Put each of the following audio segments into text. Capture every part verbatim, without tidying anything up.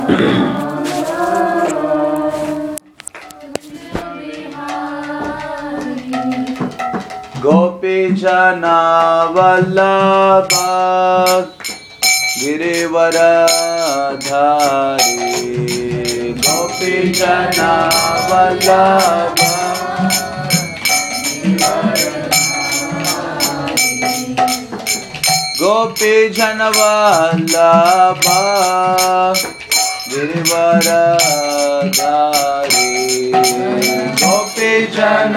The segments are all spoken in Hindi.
गोपी जना वल्लभा गिरिवरधारी गोपी जना वल्लभा गोपी जन वल्लभा गिरिवरधारी गोपी जन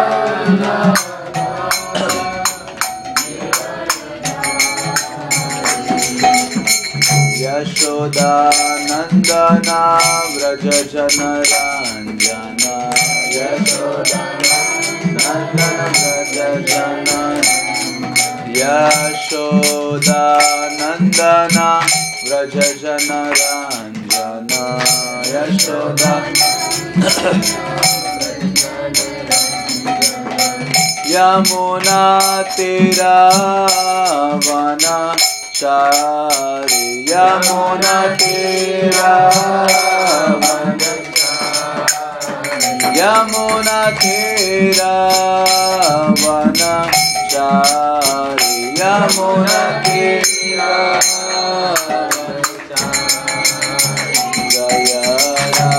यशोदा नंदना व्रज जन रंजना यशोदा नंदना व्रज जन यशोदा नंदना व्रज जन रंजना यशोदा यमुना तेरा वना चारि यमुना तेरा वना यमुना तेरा वना चारि यमुना तेरा जय राधा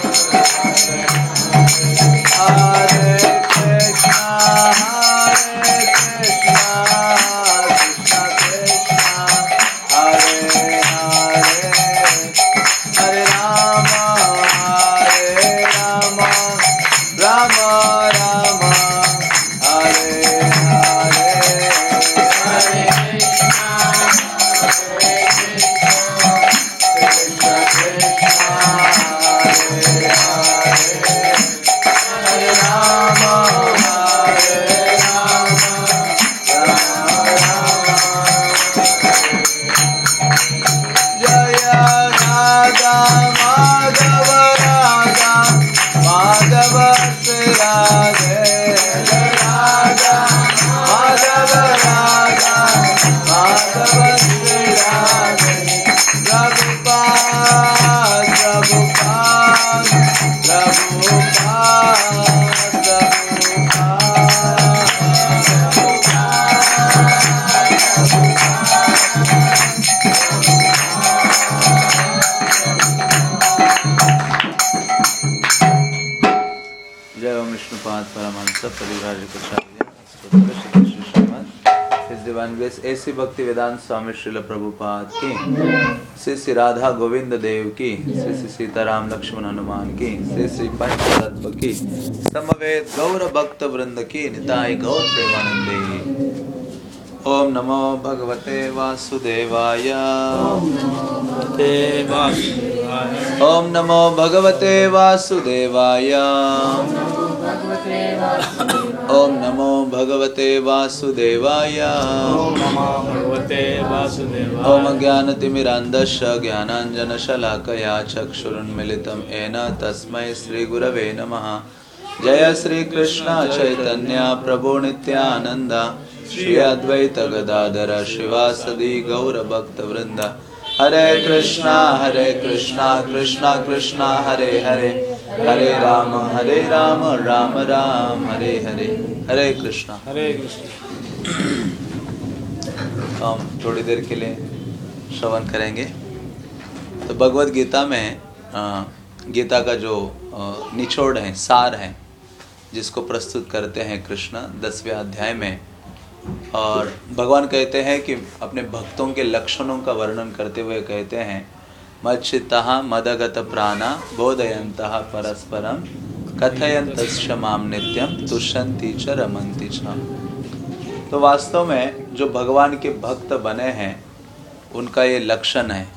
Hare परमहंस परिव्राजकाचार्य स्तोत्र Shri Shri Shrimad His Divine Grace ऐसी भक्ति वेदांत स्वामी श्रील प्रभुपाद की, श्री श्री राधा गोविंद देव की, श्री श्री सीताराम लक्ष्मण हनुमान की, श्री श्री पंचतत्व की, समवेत गौर भक्त वृंद की, निताय गौर प्रेमानंदे। ओम नमो भगवते वासुदेवाय। ओम नमो भगवते वासुदेवाय। ओम नमो भगवते वासुदेवाय। ओम ज्ञानतिमिरान्धस्य ज्ञानाञ्जनशलाकया चक्षुरुन्मिलितं येन तस्मै श्रीगुरवे नमः। जय श्री कृष्ण चैतन्य प्रभु नित्यानंद, श्री अद्वैत गदाधर शिवासदि गौर भक्त वृंद। हरे कृष्णा हरे कृष्णा कृष्णा कृष्णा हरे हरे, हरे राम हरे राम राम राम हरे हरे। हरे कृष्णा हरे कृष्णा। हम थोड़ी देर के लिए श्रवण करेंगे। तो भगवद गीता में आ, गीता का जो आ, निचोड़ है, सार है, जिसको प्रस्तुत करते हैं कृष्ण दसवें अध्याय में। और भगवान कहते हैं कि अपने भक्तों के लक्षणों का वर्णन करते हुए कहते हैं, मच्चित्तः मदगत प्राणा बोधयन्तः परस्परं कथयन्तश्च मां नित्यं तुष्यन्ति च रमन्ति च। तो वास्तव में जो भगवान के भक्त बने हैं उनका ये लक्षण है।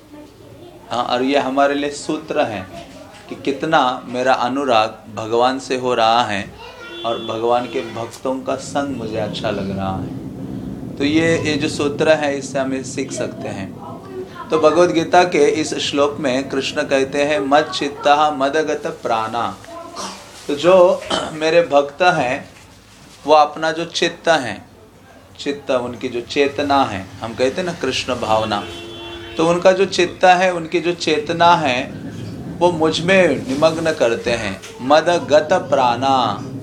हाँ, और ये हमारे लिए सूत्र है कि कितना मेरा अनुराग भगवान से हो रहा है और भगवान के भक्तों का संग मुझे अच्छा लग रहा है। तो ये ये जो सूत्र है इससे हम सीख सकते हैं। तो भगवद गीता के इस श्लोक में कृष्ण कहते हैं मद चित्तः मदगत प्राणा। तो जो मेरे भक्त हैं वो अपना जो चित्त है, चित्त उनकी जो चेतना है, हम कहते हैं ना कृष्ण भावना, तो उनका जो चित्त है, उनकी जो चेतना है वो मुझ में निमग्न करते हैं। मदगत प्राणा,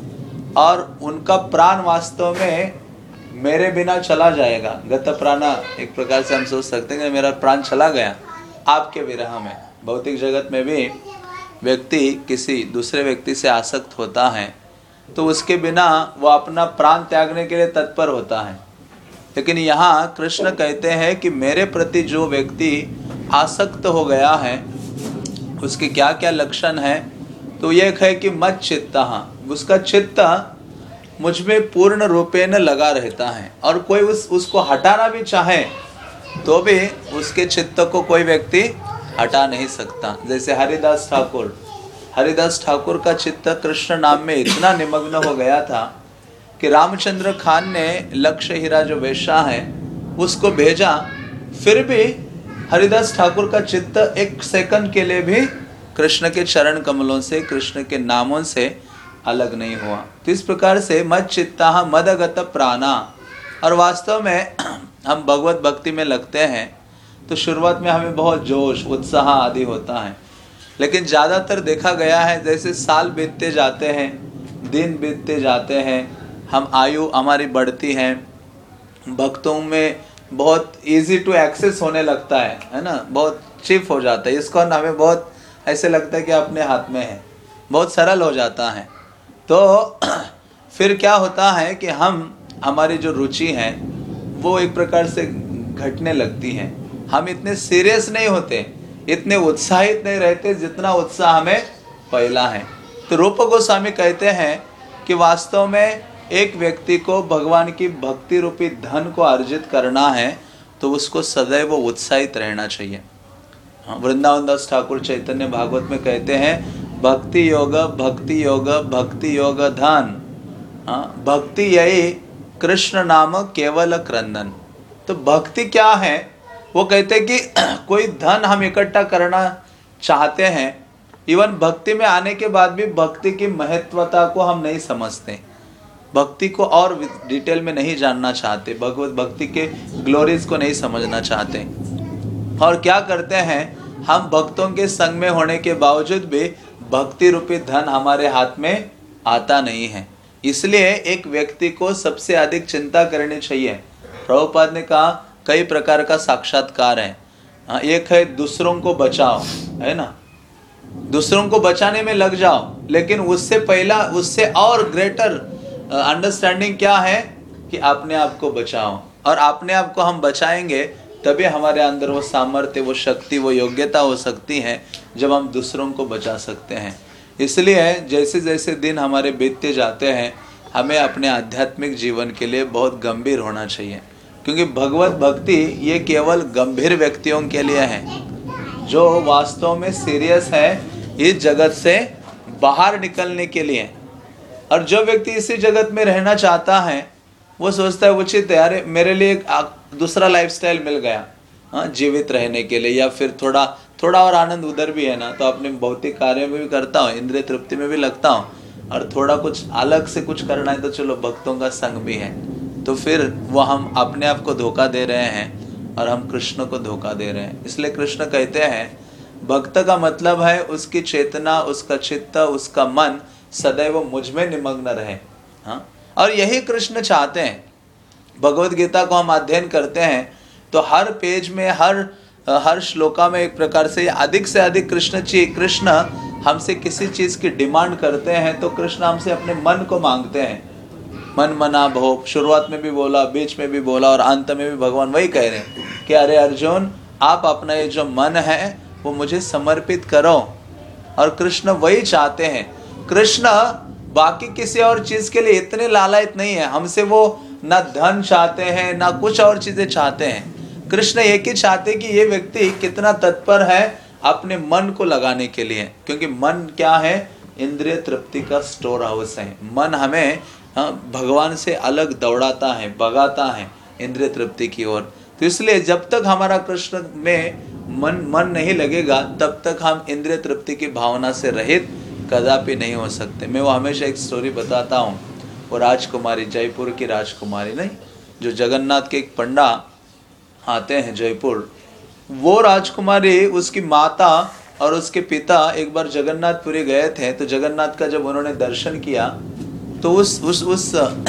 और उनका प्राण वास्तव में मेरे बिना चला जाएगा। गत प्राणा एक प्रकार से हम सोच सकते हैं कि मेरा प्राण चला गया आपके विरह में। भौतिक जगत में भी व्यक्ति किसी दूसरे व्यक्ति से आसक्त होता है तो उसके बिना वो अपना प्राण त्यागने के लिए तत्पर होता है। लेकिन यहाँ कृष्ण कहते हैं कि मेरे प्रति जो व्यक्ति आसक्त हो गया है उसके क्या क्या लक्षण है। तो ये है कि मत चित्तः, उसका चित्त मुझ में पूर्ण रूपेण लगा रहता है, और कोई उस उसको हटाना भी चाहे तो भी उसके चित्त को कोई व्यक्ति हटा नहीं सकता। जैसे हरिदास ठाकुर, हरिदास ठाकुर का चित्त कृष्ण नाम में इतना निमग्न हो गया था कि रामचंद्र खान ने लक्ष्य हीरा जो वेश्या है उसको भेजा, फिर भी हरिदास ठाकुर का चित्त एक सेकंड के लिए भी कृष्ण के चरण कमलों से, कृष्ण के नामों से अलग नहीं हुआ। तो इस प्रकार से मद चित्तः मदगत प्राणा। और वास्तव में हम भगवत भक्ति में लगते हैं तो शुरुआत में हमें बहुत जोश उत्साह आदि होता है, लेकिन ज़्यादातर देखा गया है जैसे साल बीतते जाते हैं, दिन बीतते जाते हैं, हम आयु हमारी बढ़ती है, भक्तों में बहुत इजी टू एक्सेस होने लगता है है ना, बहुत चीप हो जाता है। इसको हमें बहुत ऐसे लगता है कि अपने हाथ में है, बहुत सरल हो जाता है। तो फिर क्या होता है कि हम हमारी जो रुचि है वो एक प्रकार से घटने लगती है। हम इतने सीरियस नहीं होते, इतने उत्साहित नहीं रहते जितना उत्साह हमें पहला है। तो रूप गोस्वामी कहते हैं कि वास्तव में एक व्यक्ति को भगवान की भक्ति रूपी धन को अर्जित करना है तो उसको सदैव उत्साहित रहना चाहिए। हाँ, वृंदावन दास ठाकुर चैतन्य भागवत में कहते हैं भक्ति योग भक्ति योग भक्ति योग धन। हाँ, भक्ति यही कृष्ण नाम केवल क्रंदन। तो भक्ति क्या है, वो कहते हैं कि कोई धन हम इकट्ठा करना चाहते हैं, इवन भक्ति में आने के बाद भी भक्ति की महत्वता को हम नहीं समझते, भक्ति को और डिटेल में नहीं जानना चाहते, भगवत भक्ति के ग्लोरीज को नहीं समझना चाहते। और क्या करते हैं, हम भक्तों के संग में होने के बावजूद भी भक्ति रूपी धन हमारे हाथ में आता नहीं है। इसलिए एक व्यक्ति को सबसे अधिक चिंता करनी चाहिए। प्रभुपाद ने कहा कई प्रकार का साक्षात्कार है। एक है दूसरों को बचाओ, है ना, दूसरों को बचाने में लग जाओ, लेकिन उससे पहला, उससे और ग्रेटर अंडरस्टैंडिंग क्या है कि अपने आप को बचाओ। और अपने आप को हम बचाएंगे तभी हमारे अंदर वो सामर्थ्य, वो शक्ति, वो योग्यता हो सकती है जब हम दूसरों को बचा सकते हैं। इसलिए जैसे जैसे दिन हमारे बीतते जाते हैं, हमें अपने आध्यात्मिक जीवन के लिए बहुत गंभीर होना चाहिए, क्योंकि भगवत भक्ति ये केवल गंभीर व्यक्तियों के लिए है, जो वास्तव में सीरियस है इस जगत से बाहर निकलने के लिए। और जो व्यक्ति इसी जगत में रहना चाहता है, वो सोचता है उचित है, अरे मेरे लिए एक दूसरा लाइफस्टाइल मिल गया, हाँ, जीवित रहने के लिए, या फिर थोड़ा थोड़ा और आनंद उधर भी है ना, तो अपने भौतिक कार्य में भी करता हूँ, इंद्रिय तृप्ति में भी लगता हूँ, और थोड़ा कुछ अलग से कुछ करना है तो चलो भक्तों का संग भी है। तो फिर वो हम अपने आप को धोखा दे रहे हैं और हम कृष्ण को धोखा दे रहे हैं। इसलिए कृष्ण कहते हैं भक्त का मतलब है उसकी चेतना, उसका चित्त, उसका मन सदैव मुझ में निमग्न रहे। हाँ, और यही कृष्ण चाहते हैं। भगवद गीता को हम अध्ययन करते हैं तो हर पेज में, हर हर श्लोका में एक प्रकार से अधिक से अधिक कृष्ण ची कृष्ण हमसे किसी चीज़ की डिमांड करते हैं, तो कृष्ण हमसे अपने मन को मांगते हैं। मन मना भोग, शुरुआत में भी बोला, बीच में भी बोला, और अंत में भी भगवान वही कह रहे हैं कि अरे अर्जुन, आप अपना ये जो मन है वो मुझे समर्पित करो। और कृष्ण वही चाहते हैं। कृष्ण बाकी किसी और चीज़ के लिए इतने लालायित नहीं है। हमसे वो ना धन चाहते हैं, ना कुछ और चीज़ें चाहते हैं। कृष्ण एक ही चाहते कि ये व्यक्ति कितना तत्पर है अपने मन को लगाने के लिए, क्योंकि मन क्या है? इंद्रिय तृप्ति का स्टोर हाउस है। मन हमें भगवान से अलग दौड़ाता है, भगाता है इंद्रिय तृप्ति की ओर। तो इसलिए जब तक हमारा कृष्ण में मन मन नहीं लगेगा, तब तक हम इंद्रिय तृप्ति की भावना से रहित कदापि नहीं हो सकते। मैं वो हमेशा एक स्टोरी बताता हूँ। वो राजकुमारी, जयपुर की राजकुमारी नहीं, जो जगन्नाथ के एक पंडा आते हैं जयपुर, वो राजकुमारी, उसकी माता और उसके पिता एक बार जगन्नाथपुरी गए थे। तो जगन्नाथ का जब उन्होंने दर्शन किया तो उस उस उस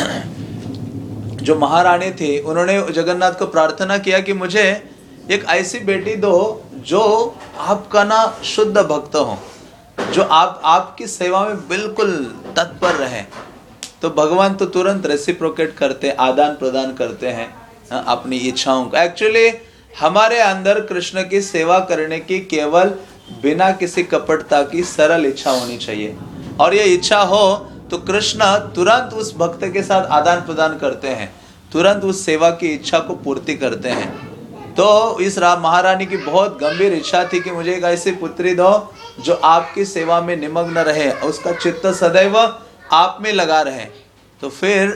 जो महारानी थी, उन्होंने जगन्नाथ को प्रार्थना किया कि मुझे एक ऐसी बेटी दो जो आपका ना शुद्ध भक्त हो, जो आप आपकी सेवा में बिल्कुल तत्पर रहे। तो भगवान तो तुरंत रेसिप्रोकेट करते, आदान प्रदान करते हैं अपनी इच्छाओं को। एक्चुअली हमारे अंदर कृष्ण की सेवा करने की केवल बिना किसी कपटता की सरल इच्छा होनी चाहिए, और ये इच्छा हो तो कृष्ण तुरंत उस भक्त के साथ आदान प्रदान करते हैं, तुरंत उस सेवा की इच्छा को पूर्ति करते हैं। तो इस महारानी की बहुत गंभीर इच्छा थी कि मुझे एक ऐसी पुत्री दो जो आपकी सेवा में निमग्न रहे, उसका चित्त सदैव आप में लगा रहे। तो फिर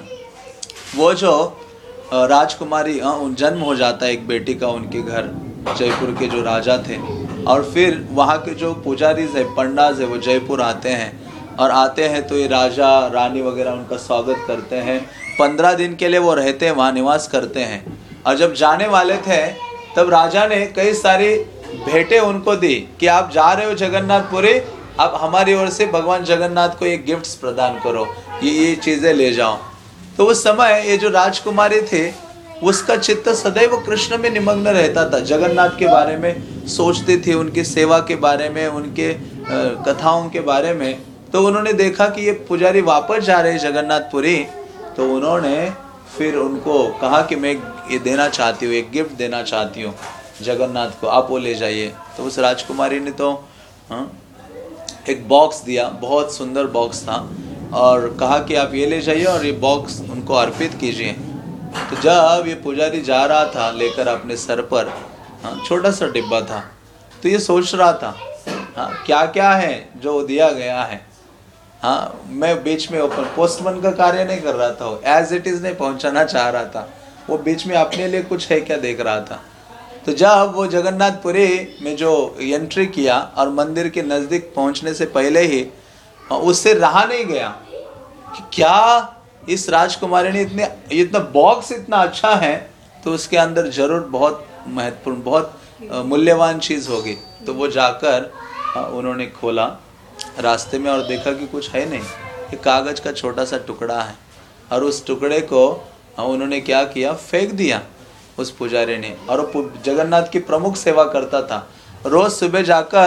वो जो राजकुमारी, जन्म हो जाता है एक बेटी का उनके घर, जयपुर के जो राजा थे। और फिर वहाँ के जो पुजारी है, पंडाज है, वो जयपुर आते हैं, और आते हैं तो ये राजा रानी वगैरह उनका स्वागत करते हैं। पंद्रह दिन के लिए वो रहते हैं, वहाँ निवास करते हैं। और जब जाने वाले थे तब राजा ने कई सारी भेंटें उनको दी कि आप जा रहे हो जगन्नाथपुरी, अब हमारी ओर से भगवान जगन्नाथ को ये गिफ्ट्स प्रदान करो, ये ये चीज़ें ले जाओ। तो उस समय ये जो राजकुमारी थे, उसका चित्त सदैव कृष्ण में निमग्न रहता था, जगन्नाथ के बारे में सोचती थी, उनकी सेवा के बारे में, उनके कथाओं के बारे में। तो उन्होंने देखा कि ये पुजारी वापस जा रहे हैं जगन्नाथपुरी, तो उन्होंने फिर उनको कहा कि मैं ये देना चाहती हूँ, एक गिफ्ट देना चाहती हूँ जगन्नाथ को, आप वो ले जाइए। तो उस राजकुमारी ने तो हाँ एक बॉक्स दिया, बहुत सुंदर बॉक्स था, और कहा कि आप ये ले जाइए और ये बॉक्स उनको अर्पित कीजिए। तो जब ये पुजारी जा रहा था लेकर अपने सर पर, हाँ छोटा सा डिब्बा था, तो ये सोच रहा था हाँ क्या क्या है जो दिया गया है। हाँ मैं बीच में ओपन पोस्टमैन का कार्य नहीं कर रहा था, एज इट इज़ नहीं पहुंचाना चाह रहा था, वो बीच में अपने लिए कुछ है क्या देख रहा था। तो जब वो जगन्नाथपुरी में जो एंट्री किया और मंदिर के नज़दीक पहुंचने से पहले ही उससे रहा नहीं गया कि क्या इस राजकुमारी ने इतने इतना बॉक्स इतना अच्छा है, तो उसके अंदर जरूर बहुत महत्वपूर्ण, बहुत मूल्यवान चीज़ होगी। तो वो जाकर उन्होंने खोला रास्ते में और देखा कि कुछ है नहीं, एक कागज़ का छोटा सा टुकड़ा है, और उस टुकड़े को उन्होंने क्या किया, फेंक दिया उस पुजारी ने। और वो जगन्नाथ की प्रमुख सेवा करता था, रोज़ सुबह जाकर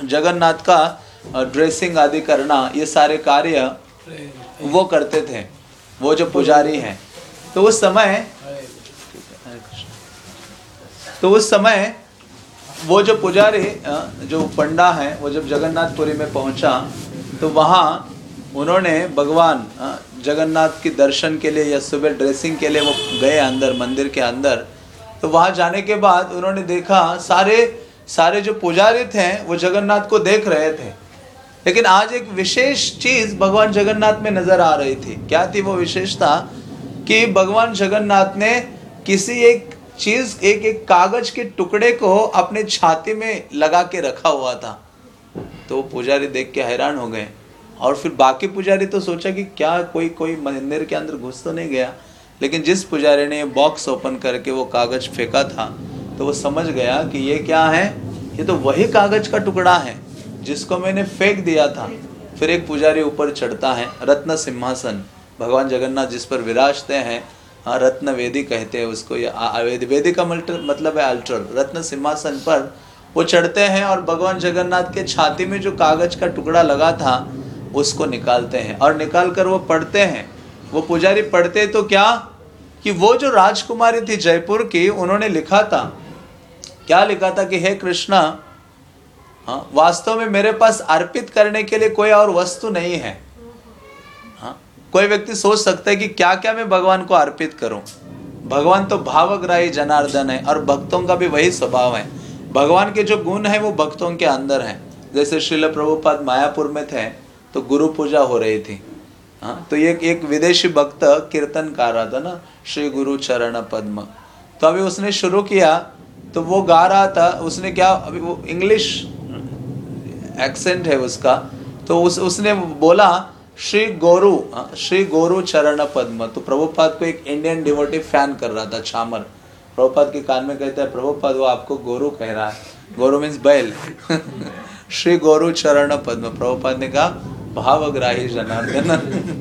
जगन्नाथ का ड्रेसिंग आदि करना, ये सारे कार्य वो करते थे, वो जो पुजारी हैं। तो उस समय तो उस समय वो जो पुजारी, जो पंडा है, वो जब जगन्नाथपुरी में पहुंचा तो वहाँ उन्होंने भगवान जगन्नाथ के दर्शन के लिए या सुबह ड्रेसिंग के लिए वो गए अंदर, मंदिर के अंदर। तो वहाँ जाने के बाद उन्होंने देखा सारे सारे जो पुजारी थे वो जगन्नाथ को देख रहे थे, लेकिन आज एक विशेष चीज भगवान जगन्नाथ में नजर आ रही थी। क्या थी वो विशेषता? कि भगवान जगन्नाथ ने किसी एक चीज, एक एक कागज के टुकड़े को अपने छाती में लगा के रखा हुआ था। तो पुजारी देख के हैरान हो गए, और फिर बाकी पुजारी तो सोचा कि क्या कोई कोई मंदिर के अंदर घुस तो नहीं गया, लेकिन जिस पुजारी ने बॉक्स ओपन करके वो कागज फेंका था तो वो समझ गया कि ये क्या है, ये तो वही कागज का टुकड़ा है जिसको मैंने फेंक दिया था। फिर एक पुजारी ऊपर चढ़ता है, रत्न सिंहासन, भगवान जगन्नाथ जिस पर विराजते हैं, हाँ, रत्न वेदी कहते हैं उसको, या वेदी, वेदी का मतलब है अल्टर। रत्न सिंहासन पर वो चढ़ते हैं और भगवान जगन्नाथ के छाती में जो कागज का टुकड़ा लगा था उसको निकालते हैं, और निकाल कर वो पढ़ते हैं। वो पुजारी पढ़ते तो क्या कि वो जो राजकुमारी थी जयपुर की, उन्होंने लिखा था, क्या लिखा था कि हे कृष्णा, हाँ, वास्तव में मेरे पास अर्पित करने के लिए कोई और वस्तु नहीं है। हाँ, कोई व्यक्ति सोच सकता है कि क्या क्या मैं भगवान को अर्पित करूं। भगवान तो भावग्राही जनार्दन है, और भक्तों का भी वही स्वभाव है। भगवान के जो गुण है वो भक्तों के अंदर है। जैसे श्रील प्रभुपाद मायापुर में थे तो गुरु पूजा हो रही थी। हाँ, तो एक एक विदेशी भक्त कीर्तन कर रहा था ना, श्री गुरु चरण पद्म। तो अभी उसने शुरू किया तो वो गा रहा था, उसने क्या, अभी वो इंग्लिश एक्सेंट है उसका, तो उस उसने बोला श्री गोरु, श्री गोरु चरण पद्म। तो प्रभुपाद को एक इंडियन डिवोटी फैन कर रहा था, छामर। प्रभुपाद के कान में कहता है, प्रभुपाद वो आपको गोरु कह रहा है, गोरु मीन्स बैल। श्री गोरु चरण पद्म। प्रभुपाद ने कहा भावग्राही जनार्दन।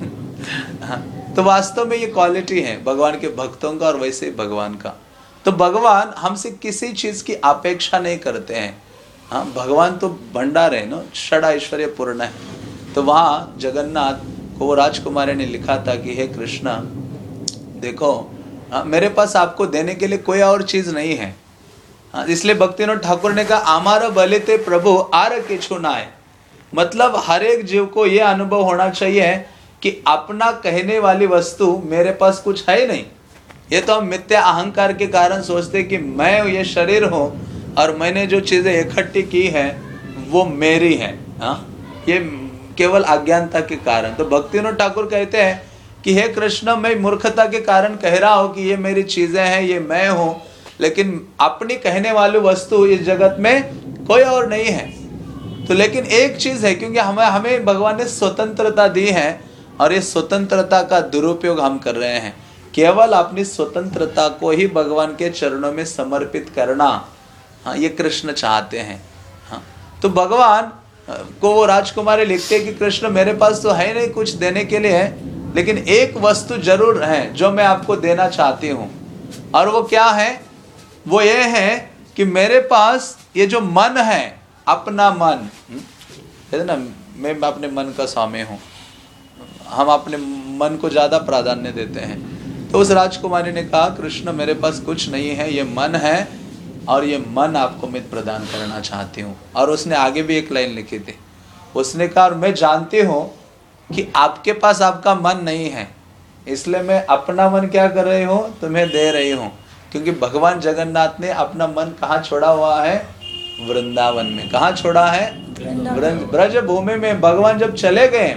तो वास्तव में ये क्वालिटी है भगवान के भक्तों का, और वैसे ही भगवान का। तो भगवान हमसे किसी चीज की अपेक्षा नहीं करते हैं। हाँ, भगवान तो भंडार है ना, षड ऐश्वर्य पूर्ण है। तो वहाँ जगन्नाथ को वो राजकुमारी ने लिखा था कि हे कृष्णा, देखो, हाँ, मेरे पास आपको देने के लिए कोई और चीज नहीं है। हाँ, इसलिए भक्तिविनोद ठाकुर ने कहा, आमार बलिते प्रभु आर किछु नाय। मतलब हर एक जीव को यह अनुभव होना चाहिए कि अपना कहने वाली वस्तु मेरे पास कुछ है ही नहीं। ये तो हम मिथ्या अहंकार के कारण सोचते कि मैं ये शरीर हूँ और मैंने जो चीजें इकट्ठी की है वो मेरी है। हाँ, ये केवल अज्ञानता के कारण। तो भक्तिविनोद ठाकुर कहते हैं कि हे कृष्ण, मैं मूर्खता के कारण कह रहा हूँ कि ये मेरी चीजें हैं, ये मैं हूँ, लेकिन अपनी कहने वाली वस्तु इस जगत में कोई और नहीं है। तो लेकिन एक चीज है, क्योंकि हमें हमें भगवान ने स्वतंत्रता दी है, और ये स्वतंत्रता का दुरुपयोग हम कर रहे हैं। केवल अपनी स्वतंत्रता को ही भगवान के चरणों में समर्पित करना, हाँ, ये कृष्ण चाहते हैं। हाँ, तो भगवान को वो राजकुमारी लिखते हैं कि कृष्ण, मेरे पास तो है नहीं कुछ देने के लिए, लेकिन एक वस्तु जरूर है जो मैं आपको देना चाहती हूँ। और वो क्या है? वो ये है कि मेरे पास ये जो मन है, अपना मन है ना, मैं अपने मन का स्वामी हूँ। हम अपने मन को ज्यादा प्राधान्य देते हैं। तो उस राजकुमारी ने कहा, कृष्ण, मेरे पास कुछ नहीं है, ये मन है, और ये मन आपको मैं प्रदान करना चाहती हूँ। और उसने आगे भी एक लाइन लिखी थी, उसने कहा, और मैं जानती हूँ कि आपके पास आपका मन नहीं है, इसलिए मैं अपना मन क्या कर रही हूँ, तुम्हें दे रही हूँ। क्योंकि भगवान जगन्नाथ ने अपना मन कहाँ छोड़ा हुआ है? वृंदावन में। कहाँ छोड़ा है? ब्रज भूमि में। भगवान जब चले गए,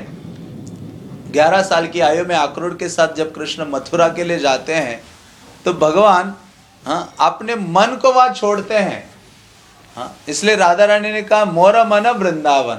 ग्यारह साल की आयु में आक्रोड के साथ जब कृष्ण मथुरा के लिए जाते हैं, तो भगवान, हाँ, अपने मन को वहां छोड़ते हैं। हाँ, इसलिए राधा रानी ने कहा, मोर मन वृंदावन।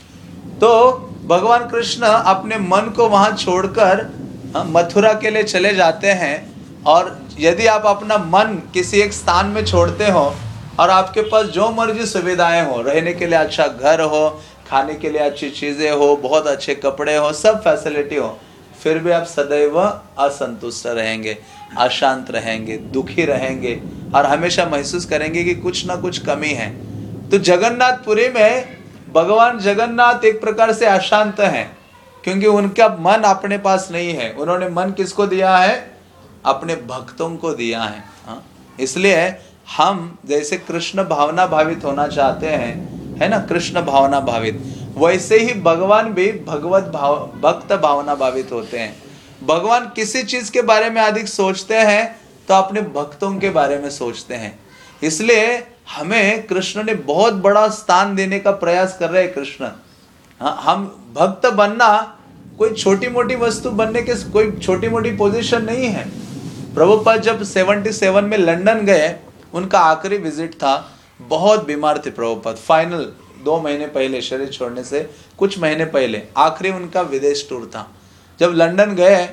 तो भगवान कृष्ण अपने मन को वहां छोड़कर, हाँ, मथुरा के लिए चले जाते हैं। और यदि आप अपना मन किसी एक स्थान में छोड़ते हो, और आपके पास जो मर्जी सुविधाएं हो, रहने के लिए अच्छा घर हो, खाने के लिए अच्छी चीजें हो, बहुत अच्छे कपड़े हो, सब फैसिलिटी हो, फिर भी आप सदैव असंतुष्ट रहेंगे, अशांत रहेंगे, दुखी रहेंगे, और हमेशा महसूस करेंगे कि कुछ ना कुछ कमी है। तो जगन्नाथपुरी में भगवान जगन्नाथ एक प्रकार से अशांत हैं, क्योंकि उनका मन अपने पास नहीं है। उन्होंने मन किसको दिया है? अपने भक्तों को दिया है। हाँ? इसलिए हम जैसे कृष्ण भावना भावित होना चाहते हैं, है ना, कृष्ण भावना भावित, वैसे ही भगवान भी भगवत भाव भक्त भावना भावित होते हैं। भगवान किसी चीज के बारे में अधिक सोचते हैं तो अपने भक्तों के बारे में सोचते हैं। इसलिए हमें कृष्ण ने बहुत बड़ा स्थान देने का प्रयास कर रहे हैं। कृष्ण, हाँ, हम भक्त बनना कोई छोटी मोटी वस्तु बनने के कोई छोटी मोटी पोजीशन नहीं है। प्रभुपाद जब सतहत्तर में लंदन गए, उनका आखिरी विजिट था, बहुत बीमार थे प्रभुपाद। फाइनल दो महीने पहले, शरीर छोड़ने से कुछ महीने पहले आखिरी उनका विदेश टूर था। जब लंदन गए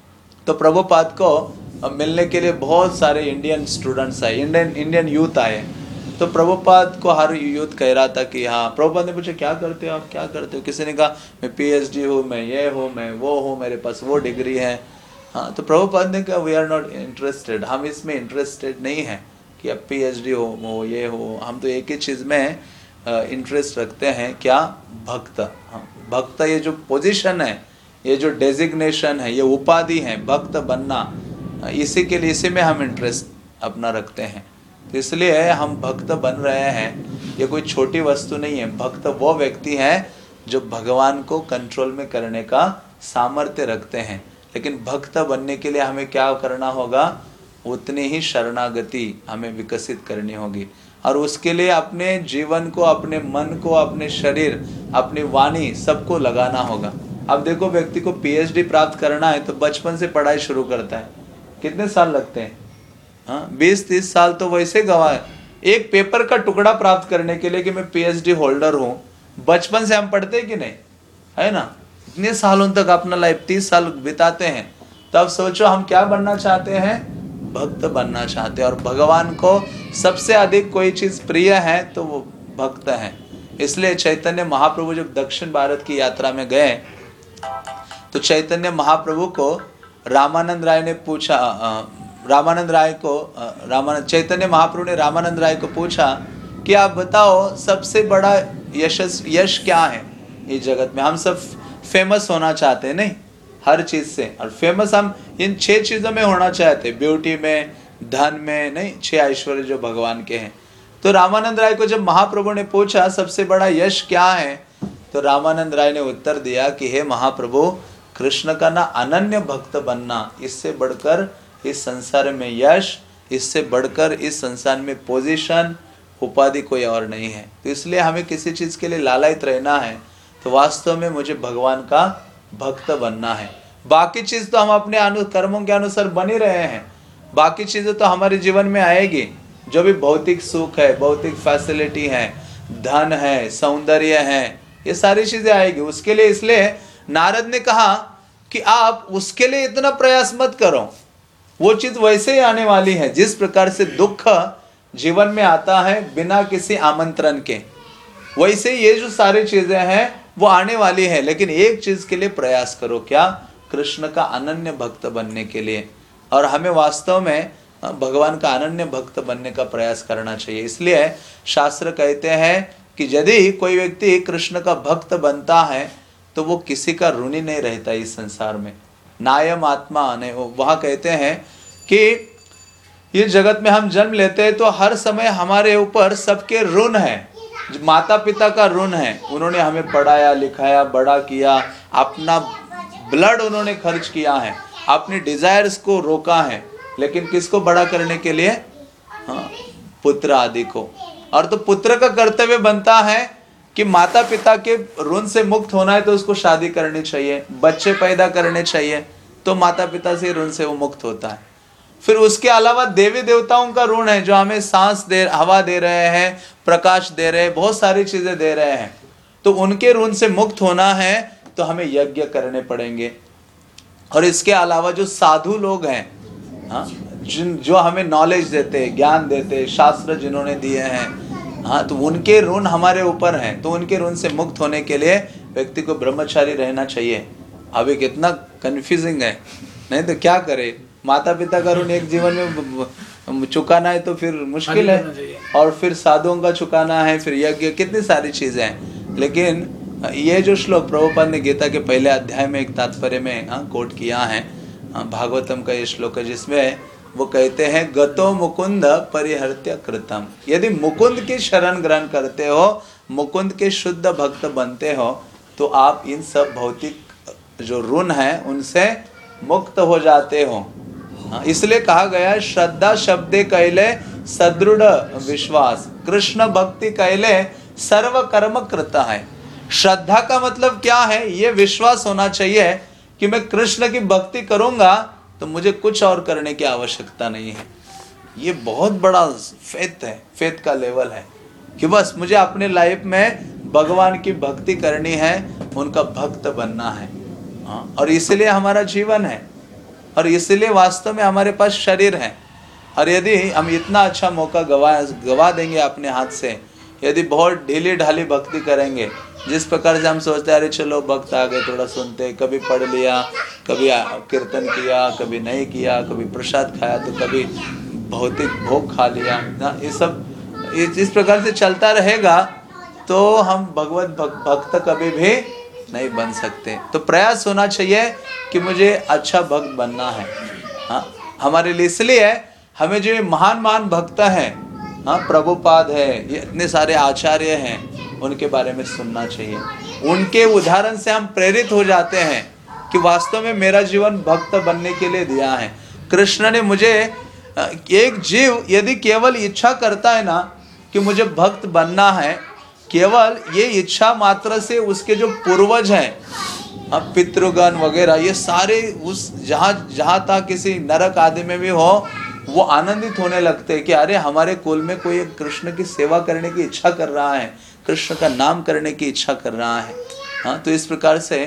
तो प्रभुपाद को मिलने के लिए बहुत सारे इंडियन स्टूडेंट्स आए, इंडियन इंडियन यूथ आए। तो प्रभुपाद को हर यूथ कह रहा था कि हाँ, प्रभुपाद ने पूछा क्या करते हो आप, क्या करते हो? किसी ने कहा मैं पीएचडी हूँ, मैं ये हूँ, मैं वो हूँ, मेरे पास वो डिग्री है। हाँ, तो प्रभुपाद ने कहा वी आर नॉट इंटरेस्टेड, हम इसमें इंटरेस्टेड नहीं हैं कि अब पीएचडी हो, वो ये हो। हम तो एक ही चीज़ में इंटरेस्ट रखते हैं, क्या? भक्त। हाँ, भक्त ये जो पोजीशन है, ये जो डेजिग्नेशन है, ये उपाधि है, भक्त बनना, इसी के लिए, इसी में हम इंटरेस्ट अपना रखते हैं। तो इसलिए हम भक्त बन रहे हैं। ये कोई छोटी वस्तु नहीं है। भक्त वो व्यक्ति है जो भगवान को कंट्रोल में करने का सामर्थ्य रखते हैं। लेकिन भक्त बनने के लिए हमें क्या करना होगा? उतनी ही शरणागति हमें विकसित करनी होगी, और उसके लिए अपने जीवन को, अपने मन को, अपने शरीर, अपनी वाणी, सबको लगाना होगा। अब देखो, व्यक्ति को पीएचडी प्राप्त करना है तो बचपन से पढ़ाई शुरू करता है। कितने साल लगते हैं? हाँ, बीस तीस साल तो वैसे गवा। एक पेपर का टुकड़ा प्राप्त करने के लिए कि मैं पीएचडी होल्डर हूँ, बचपन से हम पढ़ते हैं कि नहीं, है ना? इतने सालों तक अपना लाइफ तीस साल बिताते हैं। तब सोचो हम क्या बनना चाहते हैं? भक्त बनना चाहते हैं। और भगवान को सबसे अधिक कोई चीज प्रिय है तो वो भक्त है। इसलिए चैतन्य महाप्रभु जब दक्षिण भारत की यात्रा में गए तो चैतन्य महाप्रभु को रामानंद राय ने पूछा, रामानंद राय को रामानंद चैतन्य महाप्रभु ने रामानंद राय को पूछा कि आप बताओ सबसे बड़ा यश यश क्या है इस जगत में? हम सब फेमस होना चाहते हैं, नहीं, हर चीज से। और फेमस हम इन छह चीजों में होना चाहते हैं, ब्यूटी में, धन में, नहीं, छह ऐश्वर्य जो भगवान के हैं। तो रामानंद राय को जब महाप्रभु ने पूछा सबसे बड़ा यश क्या है, तो रामानंद राय ने उत्तर दिया कि हे महाप्रभु, कृष्ण का ना अनन्य भक्त बनना, इससे बढ़कर इस संसार में यश, इससे बढ़कर इस संसार में पोजीशन, उपाधि कोई और नहीं है। तो इसलिए हमें किसी चीज के लिए लालयित रहना है तो वास्तव में मुझे भगवान का भक्त बनना है। बाकी चीज तो हम अपने अनु कर्मों के अनुसार बन ही रहे हैं। बाकी चीजें तो हमारे जीवन में आएगी, जो भी भौतिक सुख है, भौतिक फैसिलिटी है, धन है, सौंदर्य है, ये सारी चीजें आएगी उसके लिए। इसलिए नारद ने कहा कि आप उसके लिए इतना प्रयास मत करो, वो चीज वैसे ही आने वाली है। जिस प्रकार से दुख जीवन में आता है बिना किसी आमंत्रण के, वैसे ये जो सारी चीजें हैं वो आने वाली है। लेकिन एक चीज के लिए प्रयास करो, क्या? कृष्ण का अनन्य भक्त बनने के लिए। और हमें वास्तव में भगवान का अनन्य भक्त बनने का प्रयास करना चाहिए। इसलिए शास्त्र कहते हैं कि यदि कोई व्यक्ति कृष्ण का भक्त बनता है तो वो किसी का ऋणी नहीं रहता इस संसार में। नायम आत्मा ने, वहाँ कहते हैं कि ये जगत में हम जन्म लेते हैं तो हर समय हमारे ऊपर सबके ऋण है। माता पिता का ऋण है, उन्होंने हमें पढ़ाया लिखाया, बड़ा किया, अपना ब्लड उन्होंने खर्च किया है, अपनी डिजायर्स को रोका है। लेकिन किसको बड़ा करने के लिए? हाँ, पुत्र आदि को। और तो पुत्र का कर्तव्य बनता है कि माता पिता के ऋण से मुक्त होना है तो उसको शादी करनी चाहिए, बच्चे पैदा करने चाहिए, तो माता पिता से ऋण से वो मुक्त होता है। फिर उसके अलावा देवी देवताओं का ऋण है, जो हमें सांस दे, हवा दे रहे हैं, प्रकाश दे रहे हैं, बहुत सारी चीजें दे रहे हैं। तो उनके ऋण से मुक्त होना है तो हमें यज्ञ करने पड़ेंगे। और इसके अलावा जो साधु लोग हैं, हाँ, जिन जो हमें नॉलेज देते, ज्ञान देते, शास्त्र जिन्होंने दिए हैं, हाँ, तो उनके ऋण हमारे ऊपर हैं। तो उनके ऋण से मुक्त होने के लिए व्यक्ति को ब्रह्मचारी रहना चाहिए। अभी कितना कंफ्यूजिंग है, नहीं तो क्या करे? माता पिता का ऋण एक जीवन में चुकाना है तो फिर मुश्किल है, और फिर साधुओं का चुकाना है, फिर यज्ञ, कितनी सारी चीजें हैं। लेकिन ये जो श्लोक प्रभुपाद ने गीता के पहले अध्याय में एक तात्पर्य में हाँ कोट किया है, भागवतम का ये श्लोक है, जिसमें वो कहते हैं गतो मुकुंद परिहर्त्य कृतम। यदि मुकुंद की शरण ग्रहण करते हो, मुकुंद के शुद्ध भक्त बनते हो, तो आप इन सब भौतिक जो ऋण है उनसे मुक्त हो जाते हो। इसलिए कहा गया है श्रद्धा शब्दे कहले सदृढ़ विश्वास, कृष्ण भक्ति कहले सर्व कर्म कृता है। श्रद्धा का मतलब क्या है? ये विश्वास होना चाहिए कि मैं कृष्ण की भक्ति करूंगा तो मुझे कुछ और करने की आवश्यकता नहीं है। ये बहुत बड़ा फेथ है, फेथ का लेवल है कि बस मुझे अपने लाइफ में भगवान की भक्ति करनी है, उनका भक्त बनना है। हाँ, और इसलिए हमारा जीवन है, और इसलिए वास्तव में हमारे पास शरीर है। और यदि हम इतना अच्छा मौका गवा गवा देंगे अपने हाथ से, यदि बहुत ढीली ढाली भक्ति करेंगे, जिस प्रकार से हम सोचते हैं अरे चलो भक्त आ गए थोड़ा सुनते, कभी पढ़ लिया, कभी कीर्तन किया, कभी नहीं किया, कभी प्रसाद खाया तो कभी भौतिक भोग खा लिया ना, ये सब इस प्रकार से चलता रहेगा तो हम भगवत भक्त कभी भी नहीं बन सकते। तो प्रयास होना चाहिए कि मुझे अच्छा भक्त बनना है। हाँ, हमारे लिए इसलिए हमें जो महान महान भक्त हैं, हाँ प्रभुपाद है, ये इतने सारे आचार्य हैं, उनके बारे में सुनना चाहिए। उनके उदाहरण से हम प्रेरित हो जाते हैं कि वास्तव में मेरा जीवन भक्त बनने के लिए दिया है। कृष्ण ने मुझे, एक जीव यदि केवल इच्छा करता है ना कि मुझे भक्त बनना है, केवल ये इच्छा मात्र से उसके जो पूर्वज हैं, पितृगण वगैरह, ये सारे उस जहाँ जहाँ तक किसी नरक आदि में भी हो, वो आनंदित होने लगते हैं कि अरे हमारे कुल में कोई कृष्ण की सेवा करने की इच्छा कर रहा है, कृष्ण का नाम करने की इच्छा कर रहा है। हाँ, तो इस प्रकार से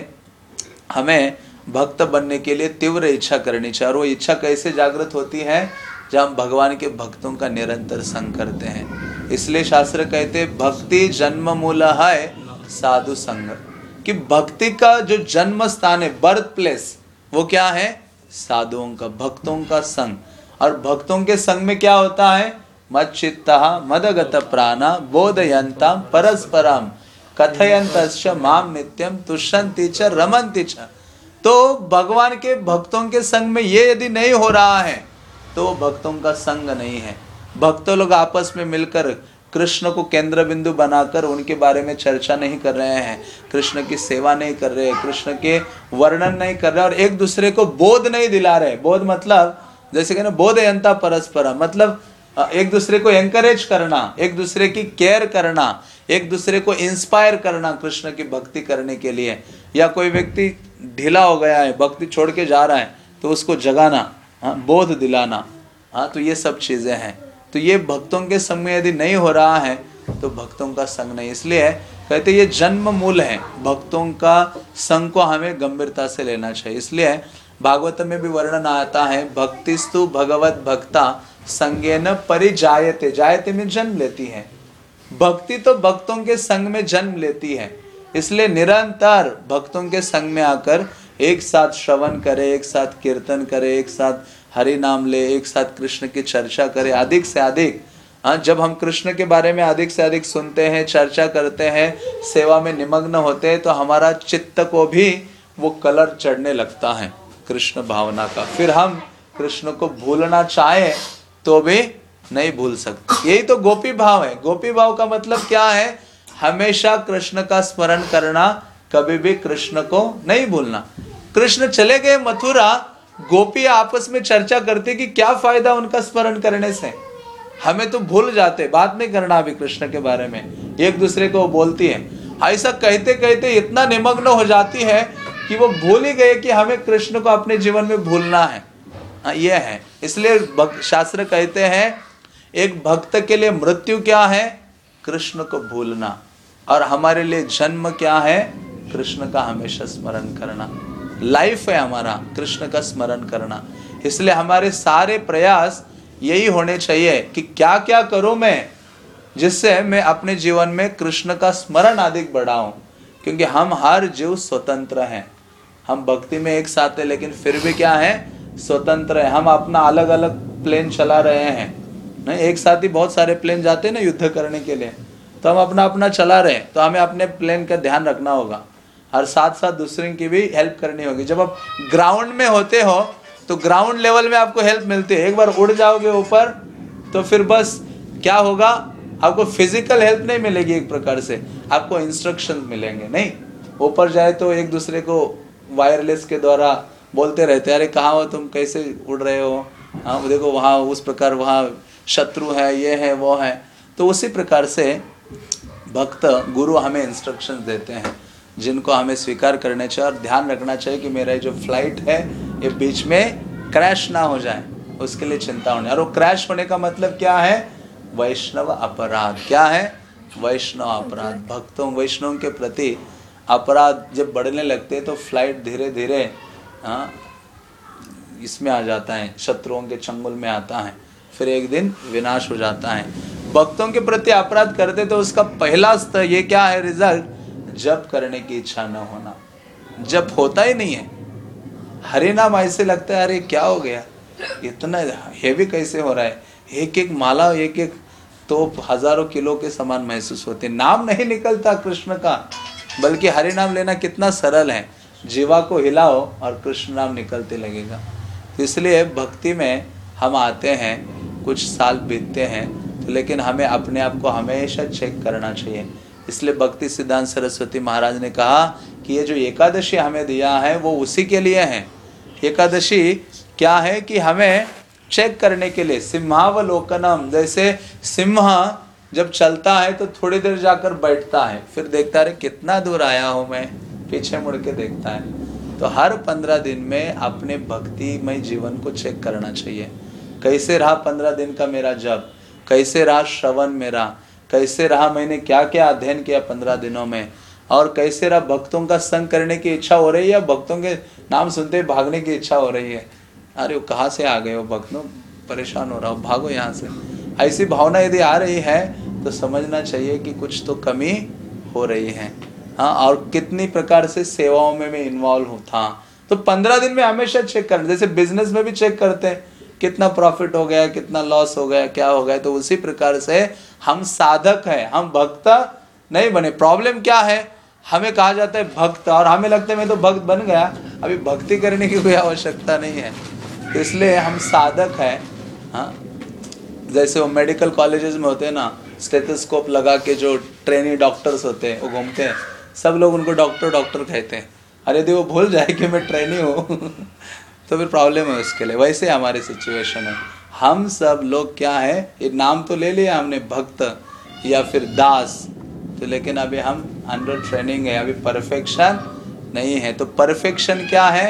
हमें भक्त बनने के लिए तीव्र इच्छा करनी चाहिए। और वो इच्छा कैसे जागृत होती है? जब हम भगवान के भक्तों का निरंतर संग करते हैं। इसलिए शास्त्र कहते भक्ति जन्म मूल है साधु संग, कि भक्ति का जो जन्म स्थान है, बर्थ प्लेस, वो क्या है? साधुओं का, भक्तों का संग। और भक्तों के संग में क्या होता है? मच्चित्तः मदगत प्राणा बोधयन्ताम परस्परम कथयन्तश्च माम नित्यम तुष्यन्ति च रमन्ति च। तो भगवान के भक्तों के संग में ये यदि नहीं हो रहा है तो भक्तों का संग नहीं है। भक्तों लोग आपस में मिलकर कृष्ण को केंद्र बिंदु बनाकर उनके बारे में चर्चा नहीं कर रहे हैं, कृष्ण की सेवा नहीं कर रहे, कृष्ण के वर्णन नहीं कर रहे, और एक दूसरे को बोध नहीं दिला रहे। बोध मतलब जैसे कहना बोधयन्ता परस्पर, मतलब एक दूसरे को एंकरेज करना, एक दूसरे की केयर करना, एक दूसरे को इंस्पायर करना कृष्ण की भक्ति करने के लिए। या कोई व्यक्ति ढीला हो गया है, भक्ति छोड़ के जा रहा है, तो उसको जगाना, हाँ, बोध दिलाना। हाँ, तो ये सब चीजें हैं। तो ये भक्तों के संग में यदि नहीं हो रहा है तो भक्तों का संग नहीं। इसलिए कहते ये जन्म मूल है, भक्तों का संग को हमें गंभीरता से लेना चाहिए। इसलिए भागवत में भी वर्णन आता है भक्तिस्तु भगवत भक्ता संगेन परिजायते। जायते में जन्म लेती है, भक्ति तो भक्तों के संग में जन्म लेती है। इसलिए निरंतर भक्तों के संग में आकर एक साथ श्रवण करे, एक साथ कीर्तन करे, एक साथ हरि नाम ले, एक साथ कृष्ण की चर्चा करे अधिक से अधिक। हाँ, जब हम कृष्ण के बारे में अधिक से अधिक सुनते हैं, चर्चा करते हैं, सेवा में निमग्न होते हैं, तो हमारा चित्त को भी वो कलर चढ़ने लगता है कृष्ण भावना का। फिर हम कृष्ण को भूलना चाहे तो भी नहीं भूल सकते। यही तो गोपी भाव है। गोपी भाव का मतलब क्या है? हमेशा कृष्ण का स्मरण करना, कभी भी कृष्ण को नहीं भूलना। कृष्ण चले गए मथुरा, गोपी आपस में चर्चा करते कि क्या फायदा उनका स्मरण करने से, हमें तो भूल जाते, बात नहीं करना अभी कृष्ण के बारे में, एक दूसरे को बोलती है। ऐसा कहते कहते इतना निमग्न हो जाती है कि वो भूल ही गए कि हमें कृष्ण को अपने जीवन में भूलना है। हाँ, ये है। इसलिए शास्त्र कहते हैं एक भक्त के लिए मृत्यु क्या है? कृष्ण को भूलना। और हमारे लिए जन्म क्या है? कृष्ण का हमेशा स्मरण करना। लाइफ है हमारा कृष्ण का स्मरण करना। इसलिए हमारे सारे प्रयास यही होने चाहिए कि क्या क्या करूं मैं जिससे मैं अपने जीवन में कृष्ण का स्मरण अधिक बढ़ाऊं। क्योंकि हम हर जीव स्वतंत्र हैं। हम भक्ति में एक साथ है लेकिन फिर भी क्या है? स्वतंत्र है। हम अपना अलग अलग प्लेन चला रहे हैं। नहीं, एक साथ ही बहुत सारे प्लेन जाते हैं ना युद्ध करने के लिए, तो हम अपना अपना चला रहे हैं, तो हमें अपने प्लेन का ध्यान रखना होगा और साथ साथ दूसरे की भी हेल्प करनी होगी। जब आप ग्राउंड में होते हो तो ग्राउंड लेवल में आपको हेल्प मिलती है। एक बार उड़ जाओगे ऊपर तो फिर बस क्या होगा, आपको फिजिकल हेल्प नहीं मिलेगी, एक प्रकार से आपको इंस्ट्रक्शन मिलेंगे। नहीं, ऊपर जाए तो एक दूसरे को वायरलेस के द्वारा बोलते रहते हैं, अरे कहाँ हो तुम, कैसे उड़ रहे हो, हाँ देखो वहाँ उस प्रकार वहाँ शत्रु है, ये है वो है। तो उसी प्रकार से भक्त गुरु हमें इंस्ट्रक्शंस देते हैं जिनको हमें स्वीकार करने चाहिए और ध्यान रखना चाहिए कि मेरा जो फ्लाइट है ये बीच में क्रैश ना हो जाए, उसके लिए चिंता होनी। और वो क्रैश होने का मतलब क्या है, वैष्णव अपराध। क्या है, वैष्णव अपराध। भक्तों वैष्णवों के प्रति अपराध जब बढ़ने लगते हैं तो फ्लाइट धीरे धीरे हाँ इसमें आ जाता है, शत्रुओं के चंगुल में आता है, फिर एक दिन विनाश हो जाता है। भक्तों के प्रति अपराध करते तो उसका पहला स्तर ये क्या है, रिजल्ट, जप करने की इच्छा न होना। जप होता ही नहीं है। हरि नाम ऐसे लगता है अरे क्या हो गया, इतना हेवी कैसे हो रहा है, एक एक माला एक एक तो हजारों किलो के समान महसूस होते। नाम नहीं निकलता कृष्ण का, बल्कि हरि नाम लेना कितना सरल है। जीवा को हिलाओ और कृष्ण नाम निकलते लगेगा। तो इसलिए भक्ति में हम आते हैं, कुछ साल बीतते हैं, तो लेकिन हमें अपने आप को हमेशा चेक करना चाहिए। इसलिए भक्ति सिद्धांत सरस्वती महाराज ने कहा कि ये जो एकादशी हमें दिया है वो उसी के लिए है। एकादशी क्या है कि हमें चेक करने के लिए, सिंहावलोकनम, जैसे सिंह जब चलता है तो थोड़ी देर जाकर बैठता है, फिर देखता है कितना दूर आया हूँ मैं, पीछे मुड़ के देखता है। तो हर पंद्रह दिन में अपने भक्तिमय जीवन को चेक करना चाहिए। कैसे रहा पंद्रह दिन का मेरा जप, कैसे रहा श्रवण मेरा, कैसे रहा मैंने क्या क्या अध्ययन किया पंद्रह दिनों में, और कैसे रहा भक्तों का संग करने की इच्छा हो रही है या भक्तों के नाम सुनते ही भागने की इच्छा हो रही है। अरे वो कहाँ से आ गए हो भक्तों, परेशान हो रहा हो, भागो यहाँ से। ऐसी भावना यदि आ रही है तो समझना चाहिए कि कुछ तो कमी हो रही है। हाँ, और कितनी प्रकार से सेवाओं में मैं इन्वॉल्व हूँ था। तो पंद्रह दिन में हमेशा चेक करना, जैसे बिजनेस में भी चेक करते हैं कितना प्रॉफिट हो गया, कितना लॉस हो गया, क्या हो गया। तो उसी प्रकार से हम साधक हैं, हम भक्त नहीं बने। प्रॉब्लम क्या है, हमें कहा जाता है भक्त और हमें लगता है मैं तो भक्त बन गया, अभी भक्ति करने की कोई आवश्यकता नहीं है। तो इसलिए हम साधक हैं। हाँ, जैसे वो मेडिकल कॉलेजेस में होते हैं ना, स्टेथोस्कोप लगा के जो ट्रेनी डॉक्टर्स होते हैं वो घूमते हैं, सब लोग उनको डॉक्टर डॉक्टर कहते हैं। अरे यदि वो भूल जाए कि मैं ट्रेनी हूँ तो फिर प्रॉब्लम है उसके लिए। वैसे हमारी सिचुएशन है, हम सब लोग क्या है, ये नाम तो ले लिया हमने भक्त या फिर दास, तो लेकिन अभी हम अंडर ट्रेनिंग है, अभी परफेक्शन नहीं है। तो परफेक्शन क्या है,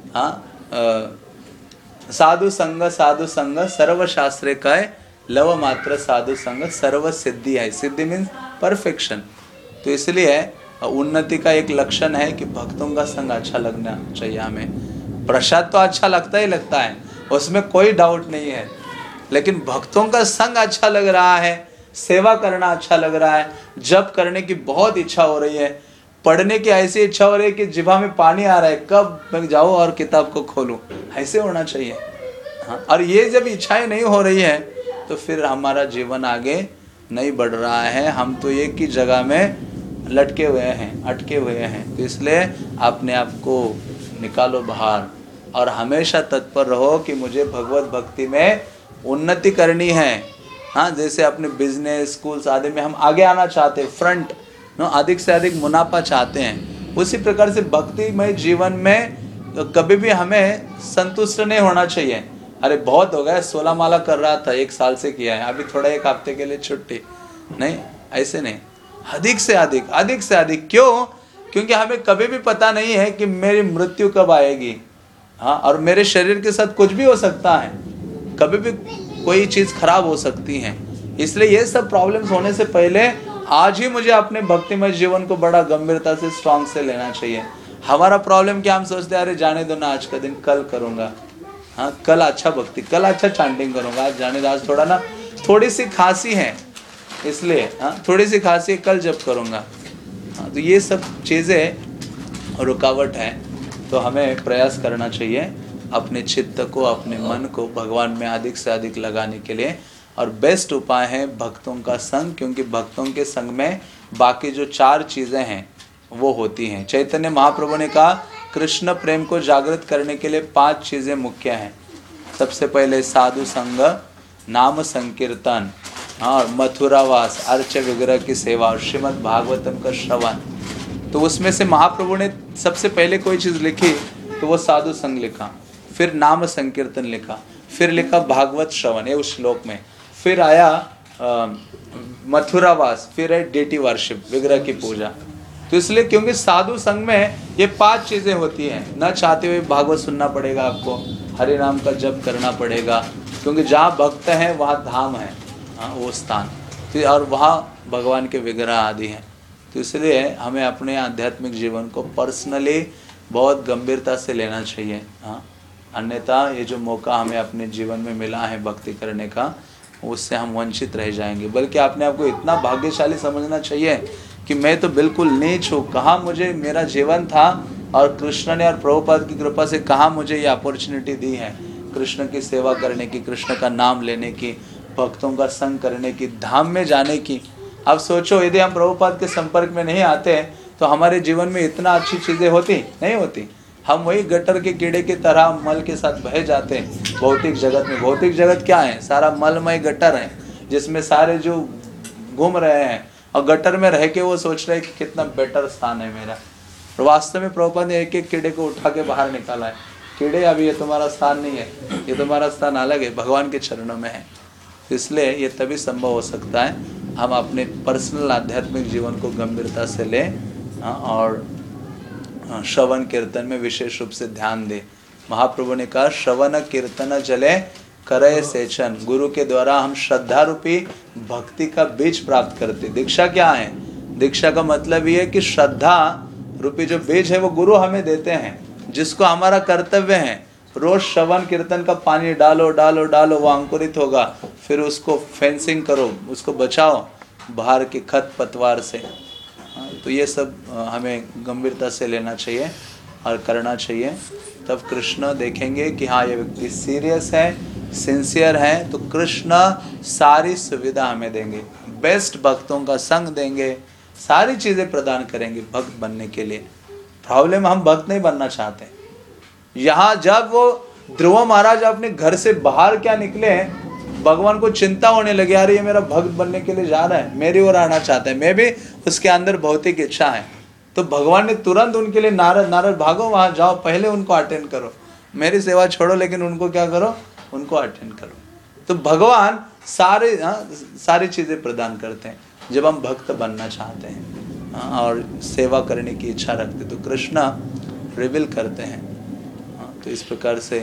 हाँ, साधु संग साधु संग सर्व शास्त्रे का है, लव मात्र साधु संग सर्व सिद्धि है। सिद्धि मीन्स परफेक्शन। तो इसलिए उन्नति का एक लक्षण है कि भक्तों का संग अच्छा लगना चाहिए हमें। प्रसाद तो अच्छा लगता ही लगता है, उसमें कोई डाउट नहीं है, लेकिन भक्तों का संग अच्छा लग रहा है, सेवा करना अच्छा लग रहा है, जप करने की बहुत इच्छा हो रही है, पढ़ने की ऐसी इच्छा हो रही है कि जिभा में पानी आ रहा है, कब मैं जाऊँ और किताब को खोलूँ, ऐसे होना चाहिए। हाँ, और ये जब इच्छाएं नहीं हो रही है तो फिर हमारा जीवन आगे नहीं बढ़ रहा है, हम तो एक ही जगह में लटके हुए हैं, अटके हुए हैं। तो इसलिए अपने आप को निकालो बाहर और हमेशा तत्पर रहो कि मुझे भगवत भक्ति में उन्नति करनी है। हाँ, जैसे अपने बिजनेस स्कूल्स आदि में हम आगे आना चाहते हैं, फ्रंट नो अधिक से अधिक मुनाफा चाहते हैं, उसी प्रकार से भक्तिमय जीवन में तो कभी भी हमें संतुष्ट नहीं होना चाहिए। अरे बहुत हो गया, सोलह माला कर रहा था, एक साल से किया है, अभी थोड़ा एक हफ्ते के लिए छुट्टी, नहीं, ऐसे नहीं, अधिक से अधिक अधिक से अधिक। क्यों? क्योंकि हमें कभी भी पता नहीं है कि मेरी मृत्यु कब आएगी। हाँ, और मेरे शरीर के साथ कुछ भी हो सकता है, कभी भी कोई चीज़ खराब हो सकती है। इसलिए ये सब प्रॉब्लम्स होने से पहले आज ही मुझे अपने भक्तिमय जीवन को बड़ा गंभीरता से स्ट्रांग से लेना चाहिए। हमारा प्रॉब्लम क्या, हम सोचते हैं अरे जाने दो ना, आज का दिन कल करूँगा, हाँ कल अच्छा भक्ति, कल अच्छा चांटिंग करूँगा, आज जाने दो, आज थोड़ा ना थोड़ी सी खांसी है इसलिए, हाँ थोड़ी सी खांसी कल जब करूँगा। हाँ, तो ये सब चीज़ें रुकावट है। तो हमें प्रयास करना चाहिए अपने चित्त को, अपने मन को भगवान में अधिक से अधिक लगाने के लिए। और बेस्ट उपाय है भक्तों का संग, क्योंकि भक्तों के संग में बाकी जो चार चीज़ें हैं वो होती हैं। चैतन्य महाप्रभु ने कहा कृष्ण प्रेम को जागृत करने के लिए पांच चीज़ें मुख्य हैं। सबसे पहले साधु संग, नाम संकीर्तन और मथुरावास, अर्च विग्रह की सेवा और श्रीमद् भागवतम का श्रवण। तो उसमें से महाप्रभु ने सबसे पहले कोई चीज़ लिखी तो वो साधु संग लिखा, फिर नाम संकीर्तन लिखा, फिर लिखा भागवत श्रवण है उस श्लोक में, फिर आया आ, मथुरावास, फिर है डेटी वर्शिप, विग्रह की पूजा। तो इसलिए क्योंकि साधु संग में ये पांच चीज़ें होती हैं, न चाहते हुए भागवत सुनना पड़ेगा आपको, हरि नाम का जप करना पड़ेगा, क्योंकि जहाँ भक्त हैं वहाँ धाम है, हाँ वो स्थान, तो और वहाँ भगवान के विग्रह आदि हैं। तो इसलिए हमें अपने आध्यात्मिक जीवन को पर्सनली बहुत गंभीरता से लेना चाहिए। हाँ, अन्यथा ये जो मौका हमें अपने जीवन में मिला है भक्ति करने का, उससे हम वंचित रह जाएंगे। बल्कि अपने आप को इतना भाग्यशाली समझना चाहिए कि मैं तो बिल्कुल नीच हूँ, कहाँ मुझे मेरा जीवन था और कृष्ण ने और प्रभुपाद की कृपा से कहाँ मुझे ये अपॉर्चुनिटी दी है कृष्ण की सेवा करने की, कृष्ण का नाम लेने की, भक्तों का संग करने की, धाम में जाने की। अब सोचो यदि हम प्रभुपाद के संपर्क में नहीं आते तो हमारे जीवन में इतना अच्छी चीज़ें होती नहीं होती। हम वही गटर के कीड़े की तरह मल के साथ बह जाते हैं भौतिक जगत में। भौतिक जगत क्या है? सारा मलमय गटर है जिसमें सारे जो घूम रहे हैं और गटर में रह के वो सोच रहे हैं कि कितना बेटर स्थान है मेरा। वास्तव में प्रभुपाद ने एक एक कीड़े को उठा के बाहर निकाला है। कीड़े अभी ये तुम्हारा स्थान नहीं है, ये तुम्हारा स्थान अलग है, भगवान के चरणों में है। इसलिए ये तभी संभव हो सकता है हम अपने पर्सनल आध्यात्मिक जीवन को गंभीरता से लें और श्रवण कीर्तन में विशेष रूप से ध्यान दें। महाप्रभु ने कहा श्रवण कीर्तन जले करे सेचन, गुरु के द्वारा हम श्रद्धा रूपी भक्ति का बीज प्राप्त करते। दीक्षा क्या है? दीक्षा का मतलब ये है कि श्रद्धा रूपी जो बीज है वो गुरु हमें देते हैं, जिसको हमारा कर्तव्य है रोज श्रवण कीर्तन का पानी डालो डालो डालो, वो अंकुरित होगा। फिर उसको फेंसिंग करो, उसको बचाओ बाहर के खत पतवार से। तो ये सब हमें गंभीरता से लेना चाहिए और करना चाहिए। तब कृष्ण देखेंगे कि हाँ ये व्यक्ति सीरियस है, सिंसियर है, तो कृष्ण सारी सुविधा हमें देंगे, बेस्ट भक्तों का संग देंगे, सारी चीज़ें प्रदान करेंगे भक्त बनने के लिए। प्रॉब्लम हम भक्त नहीं बनना चाहते। यहाँ जब वो ध्रुव महाराज अपने घर से बाहर क्या निकले, भगवान को चिंता होने लगी, यार ये मेरा भक्त बनने के लिए जा रहा है, मेरी ओर आना चाहता है, मैं भी उसके अंदर भौतिक इच्छा है। तो भगवान ने तुरंत उनके लिए नारद नारद भागो वहाँ जाओ, पहले उनको अटेंड करो, मेरी सेवा छोड़ो लेकिन उनको क्या करो, उनको अटेंड करो। तो भगवान सारे हाँ सारी चीज़ें प्रदान करते हैं जब हम भक्त बनना चाहते हैं हाँ, और सेवा करने की इच्छा रखते तो कृष्ण रिवील करते हैं। हाँ, तो इस प्रकार से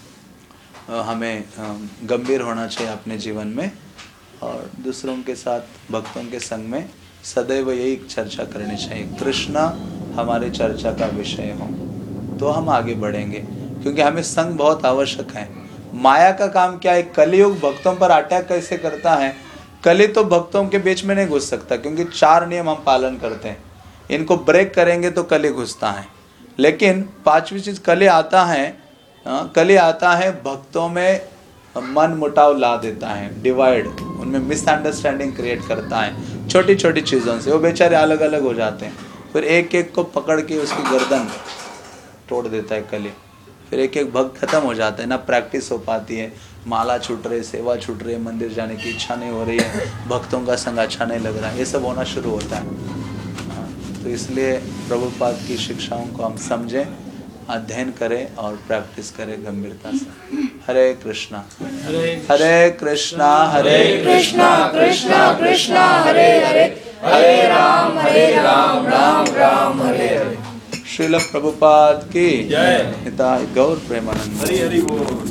हमें गंभीर होना चाहिए अपने जीवन में और दूसरों के साथ भक्तों के संग में सदैव यही चर्चा करनी चाहिए, कृष्ण हमारे चर्चा का विषय हो तो हम आगे बढ़ेंगे। क्योंकि हमें संग बहुत आवश्यक है। माया का काम क्या है? कलियुग भक्तों पर अटैक कैसे करता है? कली तो भक्तों के बीच में नहीं घुस सकता क्योंकि चार नियम हम पालन करते हैं, इनको ब्रेक करेंगे तो कली घुसता है। लेकिन पांचवी चीज कली आता है, कली आता है भक्तों में मन मुटाव ला देता है, डिवाइड, उनमें मिसअंडरस्टैंडिंग क्रिएट करता है छोटी छोटी चीज़ों से। वो बेचारे अलग अलग हो जाते हैं, फिर एक एक को पकड़ के उसकी गर्दन तोड़ देता है कली, फिर एक एक भक्त खत्म हो जाता है, ना प्रैक्टिस हो पाती है, माला छूट रही, सेवा छूट रही है, मंदिर जाने की इच्छा नहीं हो रही है, भक्तों का संग अच्छा नहीं लग रहा है, ये सब होना शुरू होता है। तो इसलिए प्रभुपाद की शिक्षाओं को हम समझें, अध्ययन करें और प्रैक्टिस करें गंभीरता से। हरे कृष्णा हरे कृष्णा हरे कृष्णा कृष्णा कृष्णा हरे हरे, हरे राम हरे राम राम राम हरे हरे। श्रील प्रभुपाद की जय। गौर प्रेमानंद। हरि हरि बोल।